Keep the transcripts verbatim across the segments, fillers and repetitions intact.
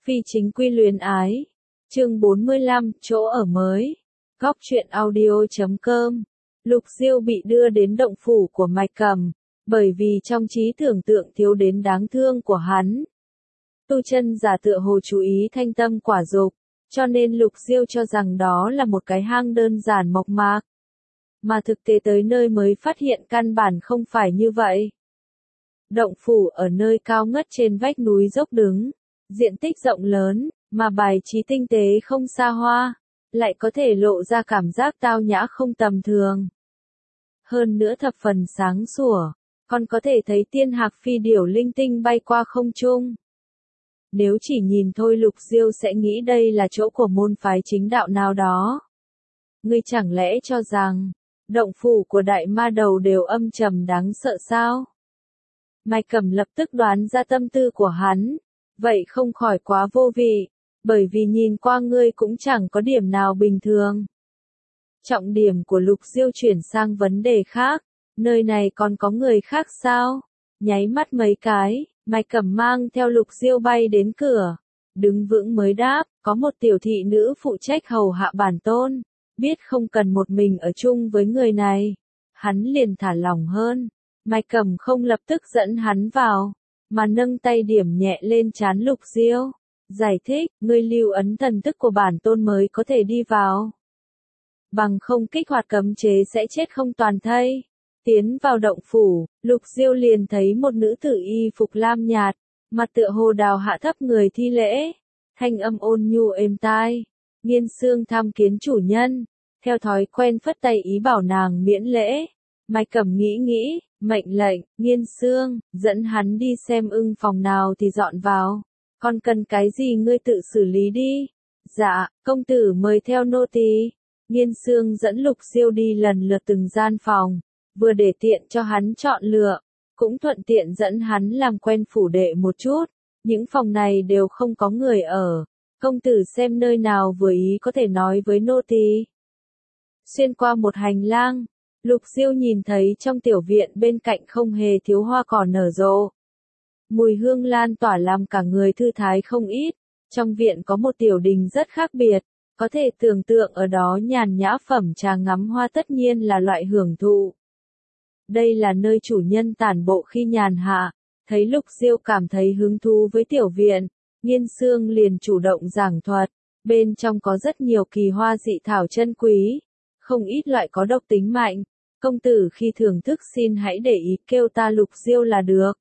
Phi chính quy luyến ái. Chương bốn mươi lăm, chỗ ở mới. Góc truyện audio chấm com. Lục Diêu bị đưa đến động phủ của Mạch Cầm, bởi vì trong trí tưởng tượng thiếu đến đáng thương của hắn. Tu chân giả tựa hồ chú ý thanh tâm quả dục, cho nên Lục Diêu cho rằng đó là một cái hang đơn giản mộc mạc. Mà thực tế tới nơi mới phát hiện căn bản không phải như vậy. Động phủ ở nơi cao ngất trên vách núi dốc đứng, diện tích rộng lớn, mà bài trí tinh tế không xa hoa, lại có thể lộ ra cảm giác tao nhã không tầm thường. Hơn nữa thập phần sáng sủa, còn có thể thấy tiên hạc phi điểu linh tinh bay qua không trung. Nếu chỉ nhìn thôi Lục Diêu sẽ nghĩ đây là chỗ của môn phái chính đạo nào đó. Ngươi chẳng lẽ cho rằng, động phủ của đại ma đầu đều âm trầm đáng sợ sao? Mạch Cầm lập tức đoán ra tâm tư của hắn, vậy không khỏi quá vô vị, bởi vì nhìn qua ngươi cũng chẳng có điểm nào bình thường. Trọng điểm của Lục Diêu chuyển sang vấn đề khác, nơi này còn có người khác sao? Nháy mắt mấy cái, Mạch Cầm mang theo Lục Diêu bay đến cửa, đứng vững mới đáp, có một tiểu thị nữ phụ trách hầu hạ bản tôn, biết không cần một mình ở chung với người này. Hắn liền thả lỏng hơn, Mạch Cầm không lập tức dẫn hắn vào, mà nâng tay điểm nhẹ lên trán Lục Diêu, giải thích, ngươi lưu ấn thần thức của bản tôn mới có thể đi vào. Bằng không kích hoạt cấm chế sẽ chết không toàn thây. Tiến vào động phủ, Lục Diêu liền thấy một nữ tử y phục lam nhạt, mặt tựa hồ đào hạ thấp người thi lễ, thanh âm ôn nhu êm tai, Nghiên Xương tham kiến chủ nhân, theo thói quen phất tay ý bảo nàng miễn lễ. Mạch Cầm nghĩ nghĩ, mệnh lệnh, Nghiên Xương, dẫn hắn đi xem ưng phòng nào thì dọn vào, còn cần cái gì ngươi tự xử lý đi. Dạ, công tử mời theo nô tỳ. Nghiên Xương dẫn Lục Diêu đi lần lượt từng gian phòng, vừa để tiện cho hắn chọn lựa, cũng thuận tiện dẫn hắn làm quen phủ đệ một chút. Những phòng này đều không có người ở, công tử xem nơi nào vừa ý có thể nói với nô tỳ. Xuyên qua một hành lang, Lục Diêu nhìn thấy trong tiểu viện bên cạnh không hề thiếu hoa cỏ nở rộ. Mùi hương lan tỏa làm cả người thư thái không ít. Trong viện có một tiểu đình rất khác biệt, có thể tưởng tượng ở đó nhàn nhã phẩm trà ngắm hoa tất nhiên là loại hưởng thụ. Đây là nơi chủ nhân tản bộ khi nhàn hạ, thấy Lục Diêu cảm thấy hứng thú với tiểu viện, Nghiên Xương liền chủ động giảng thuật, bên trong có rất nhiều kỳ hoa dị thảo chân quý, không ít loại có độc tính mạnh, công tử khi thưởng thức xin hãy để ý kêu ta Lục Diêu là được.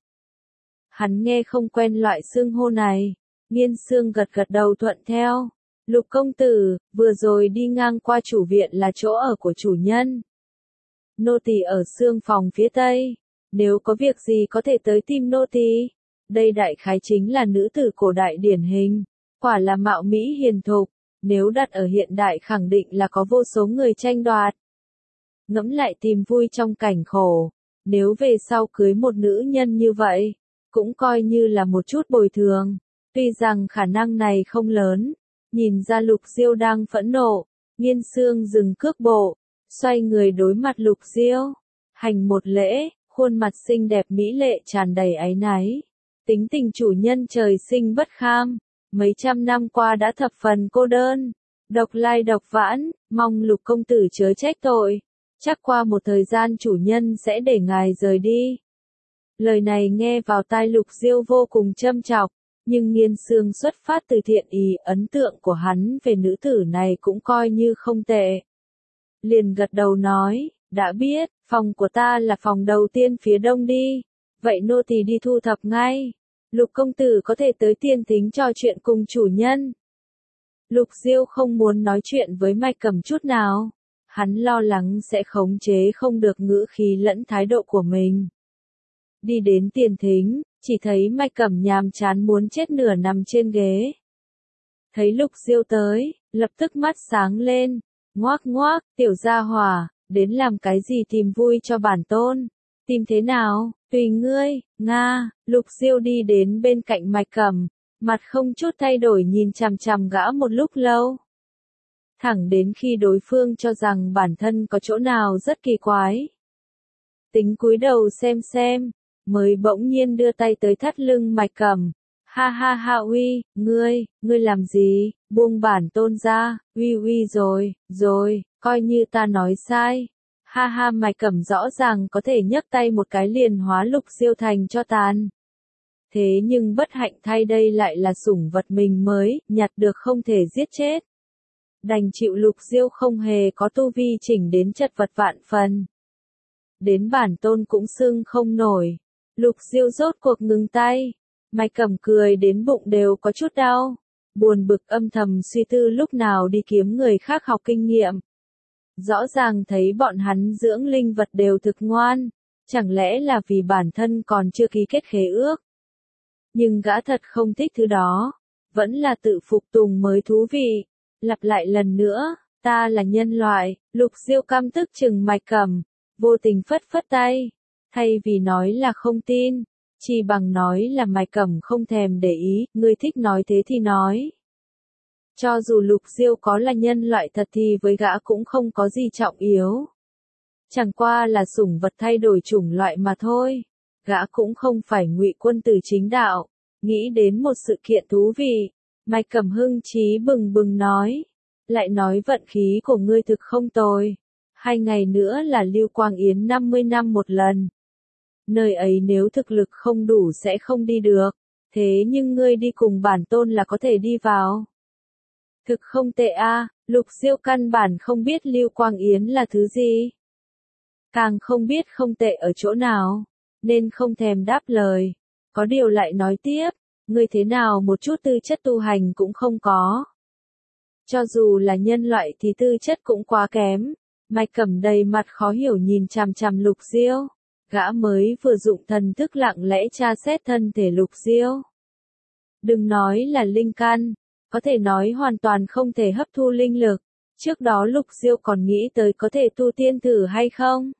Hắn nghe không quen loại xưng hô này, Nghiên Xương gật gật đầu thuận theo. Lục công tử, vừa rồi đi ngang qua chủ viện là chỗ ở của chủ nhân. Nô tỳ ở xương phòng phía tây, nếu có việc gì có thể tới tìm nô tỳ. Đây đại khái chính là nữ tử cổ đại điển hình, quả là mạo mỹ hiền thục, nếu đặt ở hiện đại khẳng định là có vô số người tranh đoạt. Ngẫm lại tìm vui trong cảnh khổ, nếu về sau cưới một nữ nhân như vậy, cũng coi như là một chút bồi thường, tuy rằng khả năng này không lớn. Nhìn ra Lục Diêu đang phẫn nộ, Nghiên Xương dừng cước bộ, xoay người đối mặt Lục Diêu, hành một lễ, khuôn mặt xinh đẹp mỹ lệ tràn đầy áy náy. Tính tình chủ nhân trời sinh bất kham, mấy trăm năm qua đã thập phần cô đơn, độc lai độc vãn, mong Lục công tử chớ trách tội, chắc qua một thời gian chủ nhân sẽ để ngài rời đi. Lời này nghe vào tai Lục Diêu vô cùng châm chọc. Nhưng Nghiên Xương xuất phát từ thiện ý, ấn tượng của hắn về nữ tử này cũng coi như không tệ. Liền gật đầu nói, đã biết, phòng của ta là phòng đầu tiên phía đông đi, vậy nô tỳ đi thu thập ngay. Lục công tử có thể tới tiên thính trò chuyện cùng chủ nhân. Lục Diêu không muốn nói chuyện với Mạch Cầm chút nào, hắn lo lắng sẽ khống chế không được ngữ khí lẫn thái độ của mình. Đi đến tiền thính, chỉ thấy Mạch Cầm nhàm chán muốn chết nửa nằm trên ghế. Thấy Lục Diêu tới, lập tức mắt sáng lên, ngoác ngoác, tiểu gia hỏa, đến làm cái gì tìm vui cho bản tôn, tìm thế nào, tùy ngươi, nga. Lục Diêu đi đến bên cạnh Mạch Cầm, mặt không chút thay đổi nhìn chằm chằm gã một lúc lâu. Thẳng đến khi đối phương cho rằng bản thân có chỗ nào rất kỳ quái. Tính cúi đầu xem xem, mới bỗng nhiên đưa tay tới thắt lưng Mạch Cầm, Ha ha ha uy, ngươi, ngươi làm gì, buông bản tôn ra, uy uy rồi, rồi, coi như ta nói sai. Ha ha Mạch Cẩm rõ ràng có thể nhấc tay một cái liền hóa Lục Diêu thành cho tàn. Thế nhưng bất hạnh thay đây lại là sủng vật mình mới, nhặt được không thể giết chết. Đành chịu Lục Diêu không hề có tu vi chỉnh đến chật vật vạn phần. Đến bản tôn cũng xưng không nổi. Lục Diêu rốt cuộc ngừng tay. Mạch Cẩm cười đến bụng đều có chút đau. Buồn bực âm thầm suy tư lúc nào đi kiếm người khác học kinh nghiệm. Rõ ràng thấy bọn hắn dưỡng linh vật đều thực ngoan. Chẳng lẽ là vì bản thân còn chưa ký kết khế ước. Nhưng gã thật không thích thứ đó. Vẫn là tự phục tùng mới thú vị. Lặp lại lần nữa, ta là nhân loại. Lục Diêu căm tức chừng Mạch Cẩm. Vô tình phất phất tay. Thay vì nói là không tin. Chỉ bằng nói là Mạch Cẩm không thèm để ý, ngươi thích nói thế thì nói. Cho dù Lục Diêu có là nhân loại thật thì với gã cũng không có gì trọng yếu. Chẳng qua là sủng vật thay đổi chủng loại mà thôi. Gã cũng không phải ngụy quân tử chính đạo. Nghĩ đến một sự kiện thú vị. Mạch Cẩm hưng chí bừng bừng nói. Lại nói vận khí của ngươi thực không tồi. Hai ngày nữa là Lưu Quang Yến năm mươi năm một lần. Nơi ấy nếu thực lực không đủ sẽ không đi được. Thế nhưng ngươi đi cùng bản tôn là có thể đi vào. Thực không tệ a, à, Lục Diêu căn bản không biết Lưu Quang Yến là thứ gì. Càng không biết không tệ ở chỗ nào. Nên không thèm đáp lời. Có điều lại nói tiếp. Ngươi thế nào một chút tư chất tu hành cũng không có. Cho dù là nhân loại thì tư chất cũng quá kém. Mạch Cẩm đầy mặt khó hiểu nhìn chằm chằm Lục Diêu. Gã mới vừa dụng thần thức lặng lẽ tra xét thân thể Lục Diêu. Đừng nói là linh căn, có thể nói hoàn toàn không thể hấp thu linh lực. Trước đó Lục Diêu còn nghĩ tới có thể tu tiên thử hay không?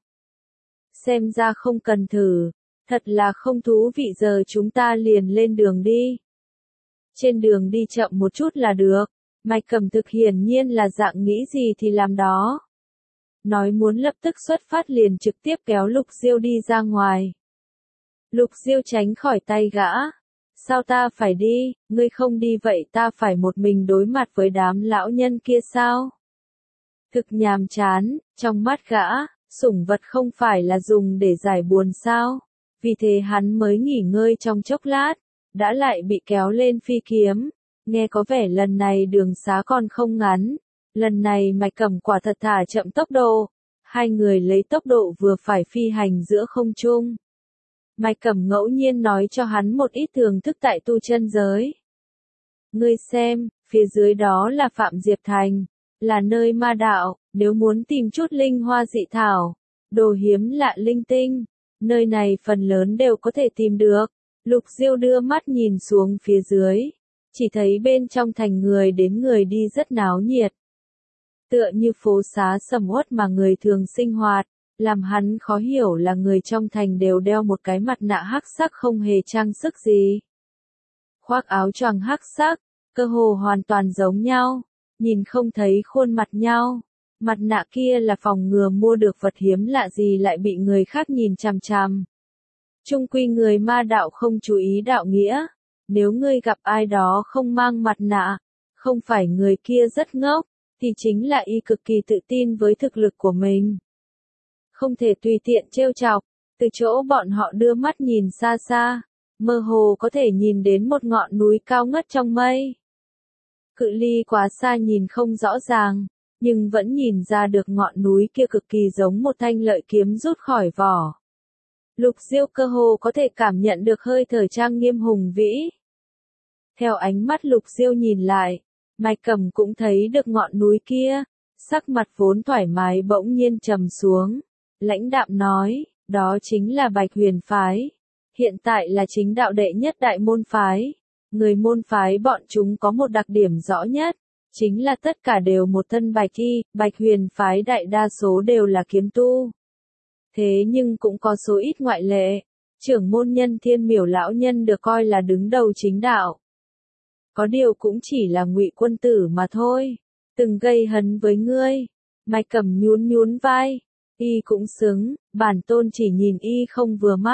Xem ra không cần thử, thật là không thú vị, giờ chúng ta liền lên đường đi. Trên đường đi chậm một chút là được. Mạch Cẩm thực hiển nhiên là dạng nghĩ gì thì làm đó. Nói muốn lập tức xuất phát liền trực tiếp kéo Lục Diêu đi ra ngoài. Lục Diêu tránh khỏi tay gã. Sao ta phải đi, ngươi không đi vậy ta phải một mình đối mặt với đám lão nhân kia sao? Thực nhàm chán, trong mắt gã, sủng vật không phải là dùng để giải buồn sao? Vì thế hắn mới nghỉ ngơi trong chốc lát, đã lại bị kéo lên phi kiếm. Nghe có vẻ lần này đường xá còn không ngắn. Lần này Mạch Cẩm quả thật thả chậm tốc độ. Hai người lấy tốc độ vừa phải phi hành giữa không trung. Mạch Cẩm ngẫu nhiên nói cho hắn một ít thưởng thức tại tu chân giới. Ngươi xem, phía dưới đó là Phạm Diệp Thành. Là nơi ma đạo, nếu muốn tìm chút linh hoa dị thảo. Đồ hiếm lạ linh tinh. Nơi này phần lớn đều có thể tìm được. Lục Diêu đưa mắt nhìn xuống phía dưới. Chỉ thấy bên trong thành người đến người đi rất náo nhiệt. Tựa như phố xá sầm uất mà người thường sinh hoạt, làm hắn khó hiểu là người trong thành đều đeo một cái mặt nạ hắc sắc không hề trang sức gì. Khoác áo choàng hắc sắc, cơ hồ hoàn toàn giống nhau, nhìn không thấy khuôn mặt nhau. Mặt nạ kia là phòng ngừa mua được vật hiếm lạ gì lại bị người khác nhìn chằm chằm. Chung quy người ma đạo không chú ý đạo nghĩa. Nếu ngươi gặp ai đó không mang mặt nạ, không phải người kia rất ngốc, thì chính là y cực kỳ tự tin với thực lực của mình. Không thể tùy tiện trêu chọc, từ chỗ bọn họ đưa mắt nhìn xa xa, mơ hồ có thể nhìn đến một ngọn núi cao ngất trong mây. Cự ly quá xa nhìn không rõ ràng, nhưng vẫn nhìn ra được ngọn núi kia cực kỳ giống một thanh lợi kiếm rút khỏi vỏ. Lục Diêu cơ hồ có thể cảm nhận được hơi thở trang nghiêm hùng vĩ. Theo ánh mắt Lục Diêu nhìn lại, Mạch Cẩm cũng thấy được ngọn núi kia, sắc mặt vốn thoải mái bỗng nhiên trầm xuống, lãnh đạm nói, đó chính là Bạch Huyền phái, hiện tại là chính đạo đệ nhất đại môn phái. Người môn phái bọn chúng có một đặc điểm rõ nhất, chính là tất cả đều một thân bạch y, Bạch Huyền phái đại đa số đều là kiếm tu. Thế nhưng cũng có số ít ngoại lệ, trưởng môn Nhân Thiên Miểu lão nhân được coi là đứng đầu chính đạo. Có điều cũng chỉ là ngụy quân tử mà thôi, từng gây hấn với ngươi. Mạch Cẩm nhún nhún vai, y cũng xứng, bản tôn chỉ nhìn y không vừa mắt,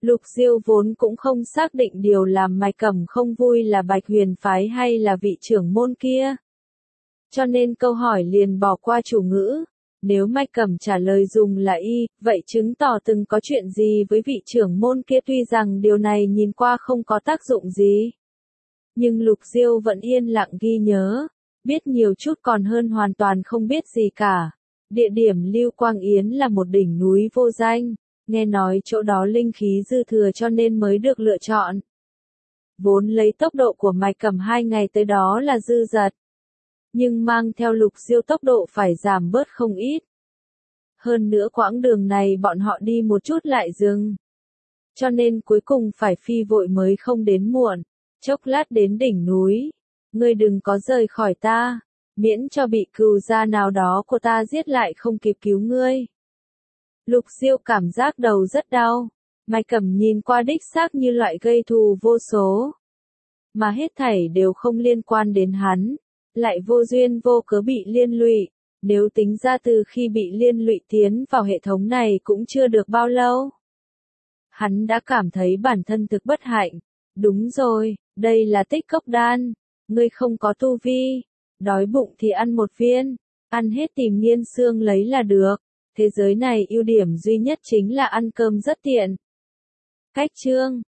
Lục Diêu vốn cũng không xác định điều làm Mai Cẩm không vui là Bạch Huyền phái hay là vị trưởng môn kia. Cho nên câu hỏi liền bỏ qua chủ ngữ. Nếu Mai Cẩm trả lời dùng là y, vậy chứng tỏ từng có chuyện gì với vị trưởng môn kia, tuy rằng điều này nhìn qua không có tác dụng gì. Nhưng Lục Diêu vẫn yên lặng ghi nhớ, biết nhiều chút còn hơn hoàn toàn không biết gì cả. Địa điểm Lưu Quang Yến là một đỉnh núi vô danh, nghe nói chỗ đó linh khí dư thừa cho nên mới được lựa chọn. Vốn lấy tốc độ của Mai Cẩm hai ngày tới đó là dư dật. Nhưng mang theo Lục Diêu tốc độ phải giảm bớt không ít. Hơn nữa quãng đường này bọn họ đi một chút lại dừng. Cho nên cuối cùng phải phi vội mới không đến muộn. Chốc lát đến đỉnh núi. Ngươi đừng có rời khỏi ta. Miễn cho bị cừu gia nào đó của ta giết lại không kịp cứu ngươi. Lục Diêu cảm giác đầu rất đau. Mai Cẩm nhìn qua đích xác như loại gây thù vô số. Mà hết thảy đều không liên quan đến hắn. Lại vô duyên vô cớ bị liên lụy. Nếu tính ra từ khi bị liên lụy tiến vào hệ thống này cũng chưa được bao lâu. Hắn đã cảm thấy bản thân thực bất hạnh. Đúng rồi, đây là tích cốc đan. Ngươi không có tu vi. Đói bụng thì ăn một viên. Ăn hết tìm nghiên xương lấy là được. Thế giới này ưu điểm duy nhất chính là ăn cơm rất tiện. Cách chương